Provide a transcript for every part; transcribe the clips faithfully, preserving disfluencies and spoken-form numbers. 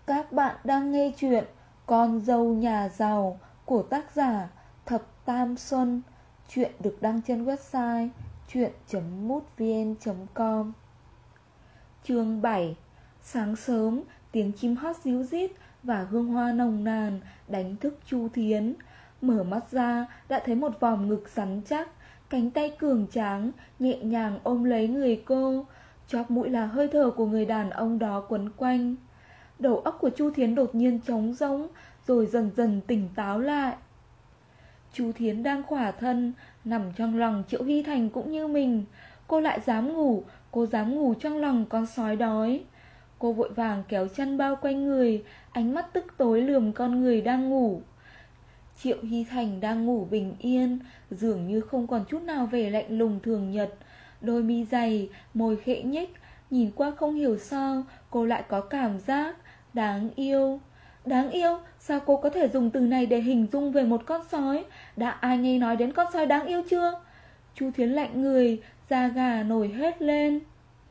Các bạn đang nghe chuyện Con dâu nhà giàu của tác giả Thập Tam Xuân. Chuyện được đăng trên website chuyện chấm mútvn chấm com. Chương bảy. Sáng sớm, tiếng chim hót ríu rít và hương hoa nồng nàn đánh thức Chu Thiến. Mở mắt ra đã thấy một vòng ngực rắn chắc, cánh tay cường tráng nhẹ nhàng ôm lấy người cô. Chóp mũi là hơi thở của người đàn ông đó quấn quanh. Đầu óc của Chu Thiến đột nhiên trống rỗng, rồi dần dần tỉnh táo lại. Chu Thiến đang khỏa thân, nằm trong lòng Triệu Hy Thành cũng như mình. Cô lại dám ngủ, cô dám ngủ trong lòng con sói đói. Cô vội vàng kéo chăn bao quanh người, ánh mắt tức tối lườm con người đang ngủ. Triệu Hy Thành đang ngủ bình yên, dường như không còn chút nào vẻ lạnh lùng thường nhật. Đôi mi dày, môi khẽ nhếch, nhìn qua không hiểu sao cô lại có cảm giác đáng yêu. Đáng yêu? Sao cô có thể dùng từ này để hình dung về một con sói? Đã ai nghe nói đến con sói đáng yêu chưa? Chu Thiến lạnh người, da gà nổi hết lên.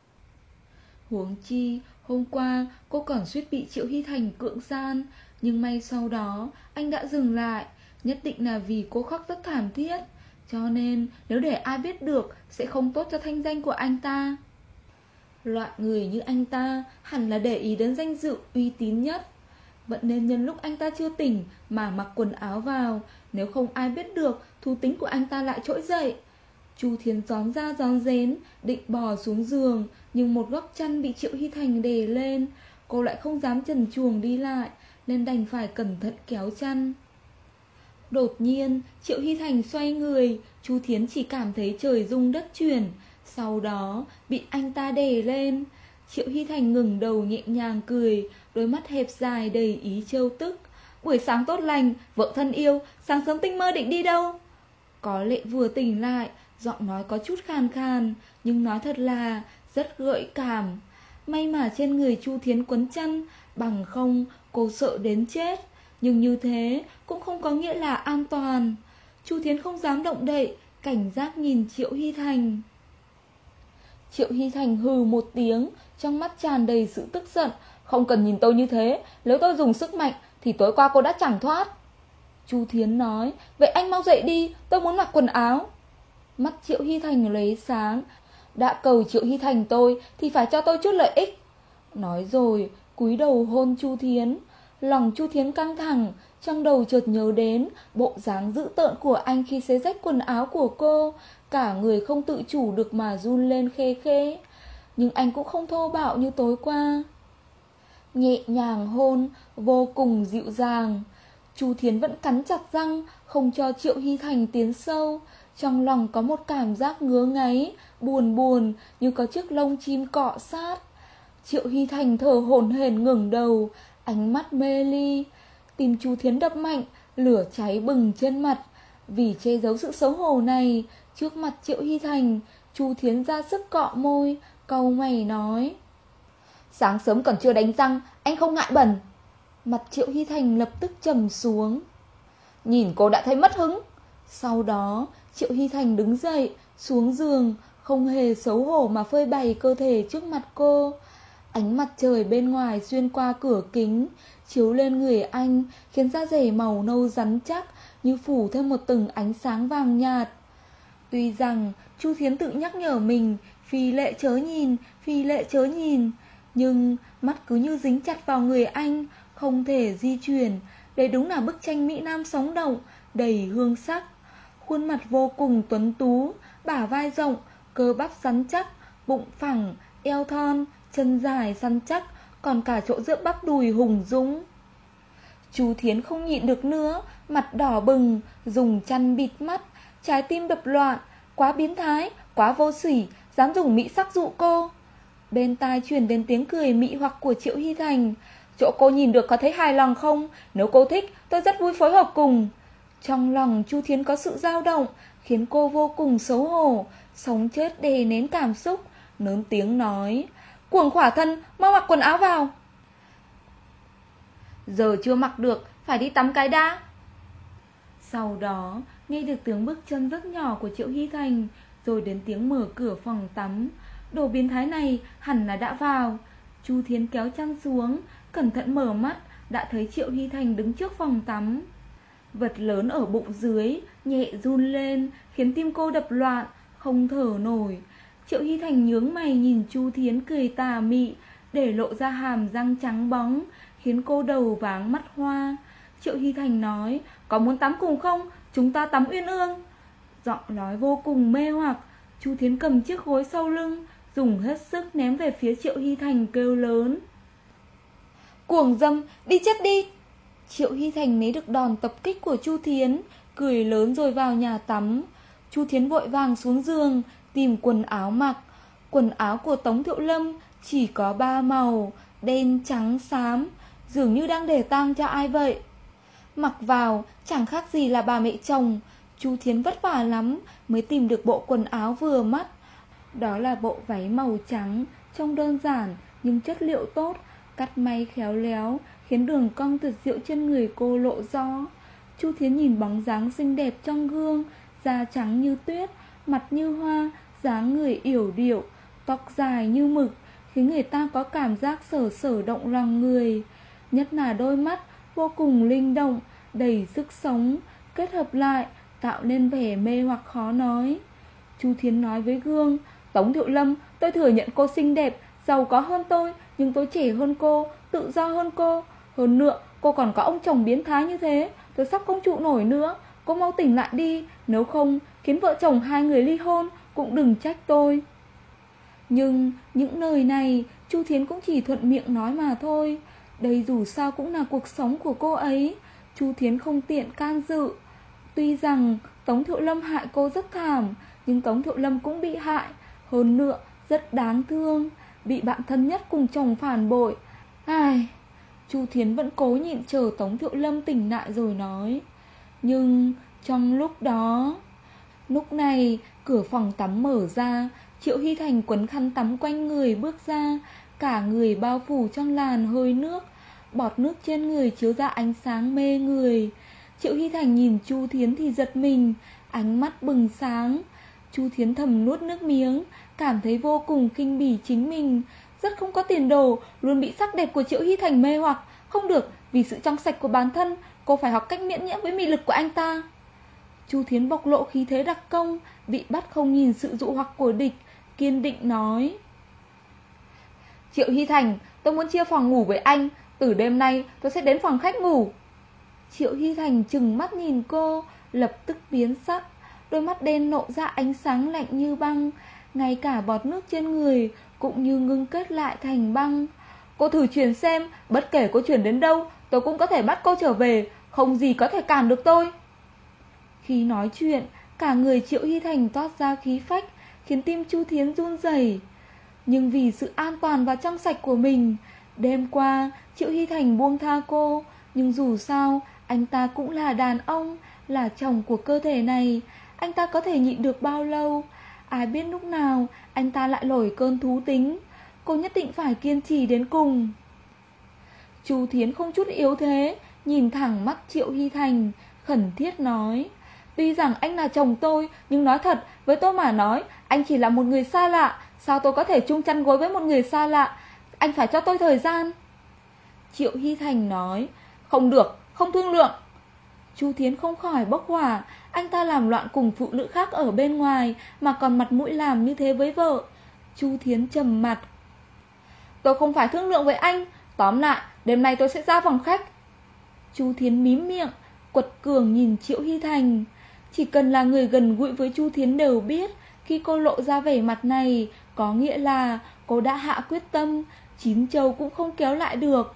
Huống chi, hôm qua cô còn suýt bị Triệu Hy Thành cưỡng gian, nhưng may sau đó anh đã dừng lại. Nhất định là vì cô khóc rất thảm thiết, cho nên nếu để ai biết được sẽ không tốt cho thanh danh của anh ta. Loại người như anh ta hẳn là để ý đến danh dự uy tín nhất. Vẫn nên nhân lúc anh ta chưa tỉnh mà mặc quần áo vào, nếu không ai biết được thú tính của anh ta lại trỗi dậy. Chu Thiến gión ra gión rén định bò xuống giường, nhưng một góc chăn bị Triệu Hy Thành đè lên. Cô lại không dám trần truồng đi lại, nên đành phải cẩn thận kéo chăn. Đột nhiên Triệu Hy Thành xoay người, Chu Thiến chỉ cảm thấy trời rung đất chuyển. Sau đó bị anh ta đè lên. Triệu Hy Thành ngừng đầu nhẹ nhàng cười, đôi mắt hẹp dài đầy ý trêu tức. Buổi sáng tốt lành, vợ thân yêu, sáng sớm tinh mơ định đi đâu? Có lẽ vừa tỉnh lại, giọng nói có chút khàn khàn, nhưng nói thật là rất gợi cảm. May mà trên người Chu Thiến quấn chăn, bằng không cô sợ đến chết. Nhưng như thế cũng không có nghĩa là an toàn. Chu Thiến không dám động đậy, cảnh giác nhìn Triệu Hy Thành. Triệu Hy Thành hừ một tiếng, trong mắt tràn đầy sự tức giận. Không cần nhìn tôi như thế, nếu tôi dùng sức mạnh thì tối qua cô đã chẳng thoát. Chu Thiến nói, vậy anh mau dậy đi, tôi muốn mặc quần áo. Mắt Triệu Hy Thành lóe sáng. Đã cầu Triệu Hy Thành tôi thì phải cho tôi chút lợi ích. Nói rồi cúi đầu hôn Chu Thiến. Lòng Chu Thiến căng thẳng, trong đầu chợt nhớ đến bộ dáng dữ tợn của anh khi xé rách quần áo của cô. Cả người không tự chủ được mà run lên khe khẽ. Nhưng anh cũng không thô bạo như tối qua. Nhẹ nhàng hôn, vô cùng dịu dàng. Chu Thiến vẫn cắn chặt răng, không cho Triệu Hy Thành tiến sâu. Trong lòng có một cảm giác ngứa ngáy, buồn buồn, như có chiếc lông chim cọ sát. Triệu Hy Thành thở hổn hển ngẩng đầu, ánh mắt mê ly. Tim Chu Thiến đập mạnh, lửa cháy bừng trên mặt. Vì che giấu sự xấu hổ này, trước mặt Triệu Hy Thành, Chu Thiến ra sức cọ môi, cau mày nói, sáng sớm còn chưa đánh răng, anh không ngại bẩn? Mặt Triệu Hy Thành lập tức trầm xuống. Nhìn cô đã thấy mất hứng. Sau đó Triệu Hy Thành đứng dậy, xuống giường, không hề xấu hổ mà phơi bày cơ thể trước mặt cô. Ánh mặt trời bên ngoài xuyên qua cửa kính, chiếu lên người anh, khiến da dẻ màu nâu rắn chắc như phủ thêm một tầng ánh sáng vàng nhạt. Tuy rằng Chu Thiến tự nhắc nhở mình phi lệ chớ nhìn, phi lệ chớ nhìn, nhưng mắt cứ như dính chặt vào người anh, không thể di chuyển. Đây đúng là bức tranh mỹ nam sống động, đầy hương sắc. Khuôn mặt vô cùng tuấn tú, bả vai rộng, cơ bắp rắn chắc, bụng phẳng, eo thon, chân dài săn chắc, còn cả chỗ giữa bắp đùi hùng dũng. Chu Thiến không nhịn được nữa, mặt đỏ bừng, dùng chăn bịt mắt, trái tim đập loạn. Quá biến thái, quá vô sỉ, dám dùng mỹ sắc dụ cô. Bên tai truyền đến tiếng cười mị hoặc của Triệu Hy Thành. Chỗ cô nhìn được có thấy hài lòng không? Nếu cô thích, tôi rất vui phối hợp cùng. Trong lòng Chu Thiến có sự dao động, khiến cô vô cùng xấu hổ, sống chết đè nén cảm xúc, lớn tiếng nói, cuồng khỏa thân, mau mặc quần áo vào. Giờ chưa mặc được, phải đi tắm cái đã. Sau đó nghe được tiếng bước chân rất nhỏ của Triệu Hy Thành, rồi đến tiếng mở cửa phòng tắm. Đồ biến thái này hẳn là đã vào. Chu Thiến kéo chăn xuống, cẩn thận mở mắt, đã thấy Triệu Hy Thành đứng trước phòng tắm. Vật lớn ở bụng dưới nhẹ run lên, khiến tim cô đập loạn, không thở nổi. Triệu Hy Thành nhướng mày nhìn Chu Thiến cười tà mị, để lộ ra hàm răng trắng bóng, khiến cô đầu váng mắt hoa. Triệu Hy Thành nói, có muốn tắm cùng không? Chúng ta tắm uyên ương. Giọng nói vô cùng mê hoặc. Chu Thiến cầm chiếc gối sau lưng, dùng hết sức ném về phía Triệu Hy Thành, kêu lớn, cuồng dâm, đi chết đi. Triệu Hy Thành né được đòn tập kích của Chu Thiến, cười lớn rồi vào nhà tắm. Chu Thiến vội vàng xuống giường tìm quần áo mặc. Quần áo của Tống Thiệu Lâm chỉ có ba màu, đen, trắng, xám, dường như đang để tang cho ai vậy. Mặc vào chẳng khác gì là bà mẹ chồng. Chu Thiến vất vả lắm mới tìm được bộ quần áo vừa mắt. Đó là bộ váy màu trắng, trông đơn giản nhưng chất liệu tốt, cắt may khéo léo, khiến đường cong tuyệt diệu trên người cô lộ rõ. Chu Thiến nhìn bóng dáng xinh đẹp trong gương, da trắng như tuyết, mặt như hoa, dáng người yểu điệu, tóc dài như mực, khiến người ta có cảm giác sở sở động lòng người. Nhất là đôi mắt vô cùng linh động, đầy sức sống, kết hợp lại tạo nên vẻ mê hoặc khó nói. Chu Thiến nói với gương, Tống Thiệu Lâm, tôi thừa nhận cô xinh đẹp, giàu có hơn tôi, nhưng tôi trẻ hơn cô, tự do hơn cô. Hơn nữa, cô còn có ông chồng biến thái như thế, tôi sắp không trụ nổi nữa. Cô mau tỉnh lại đi, nếu không khiến vợ chồng hai người ly hôn, cũng đừng trách tôi. Nhưng những lời này Chu Thiến cũng chỉ thuận miệng nói mà thôi. Đây dù sao cũng là cuộc sống của cô ấy, Chu Thiến không tiện can dự. Tuy rằng Tống Thiệu Lâm hại cô rất thảm, nhưng Tống Thiệu Lâm cũng bị hại, hơn nữa rất đáng thương, bị bạn thân nhất cùng chồng phản bội. Ai, Chu Thiến vẫn cố nhịn chờ Tống Thiệu Lâm tỉnh lại rồi nói. Nhưng trong lúc đó, lúc này cửa phòng tắm mở ra, Triệu Hy Thành quấn khăn tắm quanh người bước ra, cả người bao phủ trong làn hơi nước, bọt nước trên người chiếu ra ánh sáng mê người. Triệu Hy Thành nhìn Chu Thiến thì giật mình, ánh mắt bừng sáng. Chu Thiến thầm nuốt nước miếng, cảm thấy vô cùng khinh bỉ chính mình, rất không có tiền đồ, luôn bị sắc đẹp của Triệu Hy Thành mê hoặc. Không được, vì sự trong sạch của bản thân, cô phải học cách miễn nhiễm với mị lực của anh ta. Chu Thiến bộc lộ khí thế đặc công, bị bắt không nhìn sự dụ hoặc của địch, kiên định nói, Triệu Hy Thành, tôi muốn chia phòng ngủ với anh, từ đêm nay tôi sẽ đến phòng khách ngủ. Triệu Hy Thành trừng mắt nhìn cô, lập tức biến sắc, đôi mắt đen nộ ra ánh sáng lạnh như băng, ngay cả bọt nước trên người cũng như ngưng kết lại thành băng. Cô thử chuyển xem, bất kể cô chuyển đến đâu, tôi cũng có thể bắt cô trở về, không gì có thể cản được tôi. Khi nói chuyện, cả người Triệu Hy Thành toát ra khí phách, khiến tim Chu Thiến run rẩy. Nhưng vì sự an toàn và trong sạch của mình, đêm qua Triệu Hy Thành buông tha cô, nhưng dù sao anh ta cũng là đàn ông, là chồng của cơ thể này. Anh ta có thể nhịn được bao lâu? Ai biết lúc nào anh ta lại nổi cơn thú tính. Cô nhất định phải kiên trì đến cùng. Chu Thiến không chút yếu thế, nhìn thẳng mắt Triệu Hy Thành, khẩn thiết nói, tuy rằng anh là chồng tôi, nhưng nói thật, với tôi mà nói, anh chỉ là một người xa lạ. Sao tôi có thể chung chăn gối với một người xa lạ? Anh phải cho tôi thời gian. Triệu Hy Thành nói, không được, không thương lượng. Chu Thiến không khỏi bốc hỏa, anh ta làm loạn cùng phụ nữ khác ở bên ngoài, mà còn mặt mũi làm như thế với vợ. Chu Thiến trầm mặt, tôi không phải thương lượng với anh, tóm lại, đêm nay tôi sẽ ra phòng khách. Chu Thiến mím miệng, quật cường nhìn Triệu Hy Thành. Chỉ cần là người gần gũi với Chu Thiến đều biết, khi cô lộ ra vẻ mặt này, có nghĩa là cô đã hạ quyết tâm, chín châu cũng không kéo lại được.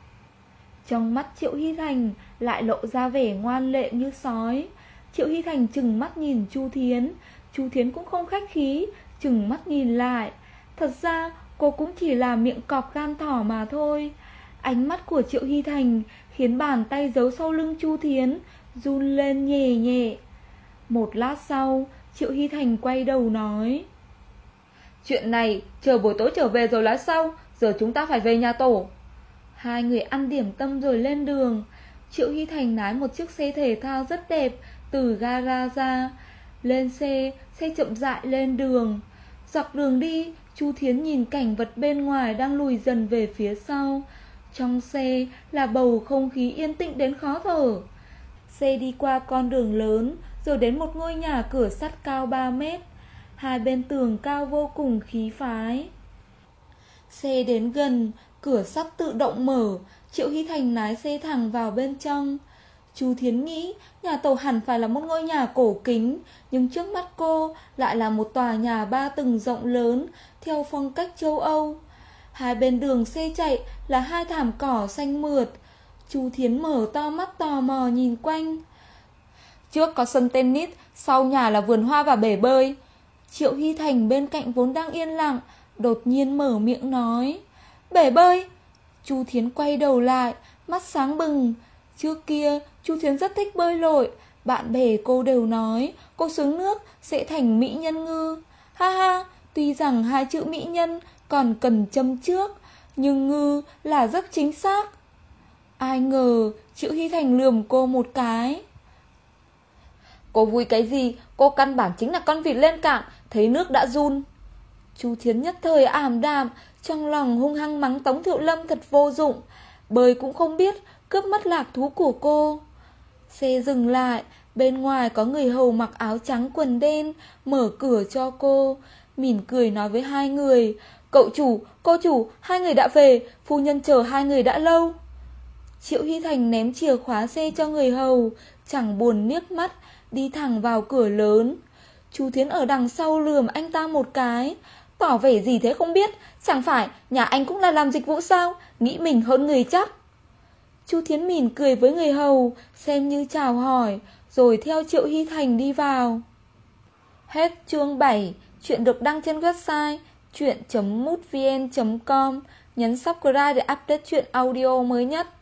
Trong mắt Triệu Hy Thành lại lộ ra vẻ ngoan lệ như sói. Triệu Hy Thành trừng mắt nhìn Chu Thiến, Chu Thiến cũng không khách khí, trừng mắt nhìn lại. Thật ra cô cũng chỉ là miệng cọp gan thỏ mà thôi. Ánh mắt của Triệu Hy Thành khiến bàn tay giấu sau lưng Chu Thiến run lên nhẹ nhẹ. Một lát sau, Triệu Hy Thành quay đầu nói, chuyện này chờ buổi tối trở về rồi nói sau, giờ chúng ta phải về nhà tổ. Hai người ăn điểm tâm rồi lên đường. Triệu Hy Thành lái một chiếc xe thể thao rất đẹp từ gara ra. Lên xe, xe chậm rãi lên đường. Dọc đường đi, Chu Thiến nhìn cảnh vật bên ngoài đang lùi dần về phía sau. Trong xe là bầu không khí yên tĩnh đến khó thở. Xe đi qua con đường lớn, rồi đến một ngôi nhà cửa sắt cao ba mét. Hai bên tường cao vô cùng khí phái. Xe đến gần, cửa sắt tự động mở. Triệu Hy Thành lái xe thẳng vào bên trong. Chu Thiến nghĩ nhà Tàu hẳn phải là một ngôi nhà cổ kính, nhưng trước mắt cô lại là một tòa nhà ba tầng rộng lớn theo phong cách châu Âu. Hai bên đường xe chạy là hai thảm cỏ xanh mượt. Chu Thiến mở to mắt tò mò nhìn quanh. Trước có sân tennis, sau nhà là vườn hoa và bể bơi. Triệu Hy Thành bên cạnh vốn đang yên lặng, đột nhiên mở miệng nói. Bể bơi? Chu Thiến quay đầu lại, mắt sáng bừng. Trước kia, Chu Thiến rất thích bơi lội. Bạn bè cô đều nói cô xuống nước sẽ thành mỹ nhân ngư. Ha ha, tuy rằng hai chữ mỹ nhân còn cần châm trước, nhưng ngư là rất chính xác. Ai ngờ Triệu Hy Thành lườm cô một cái. Cô vui cái gì, cô căn bản chính là con vịt lên cạn, thấy nước đã run. Chu Thiến nhất thời ảm đạm, trong lòng hung hăng mắng Tống Thiệu Lâm thật vô dụng. Bơi cũng không biết, cướp mất lạc thú của cô. Xe dừng lại, bên ngoài có người hầu mặc áo trắng quần đen, mở cửa cho cô, mỉm cười nói với hai người. Cậu chủ, cô chủ, hai người đã về, phu nhân chờ hai người đã lâu. Triệu Hy Thành ném chìa khóa xe cho người hầu, chẳng buồn liếc mắt, đi thẳng vào cửa lớn. Chu Thiến ở đằng sau lườm anh ta một cái. Tỏ vẻ gì thế không biết, chẳng phải nhà anh cũng là làm dịch vụ sao, nghĩ mình hơn người chắc. Chu Thiến mỉm cười với người hầu, xem như chào hỏi, rồi theo Triệu Hy Thành đi vào. Hết chương bảy, chuyện được đăng trên website chuyện chấm mútvn chấm com. Nhấn subscribe để update chuyện audio mới nhất.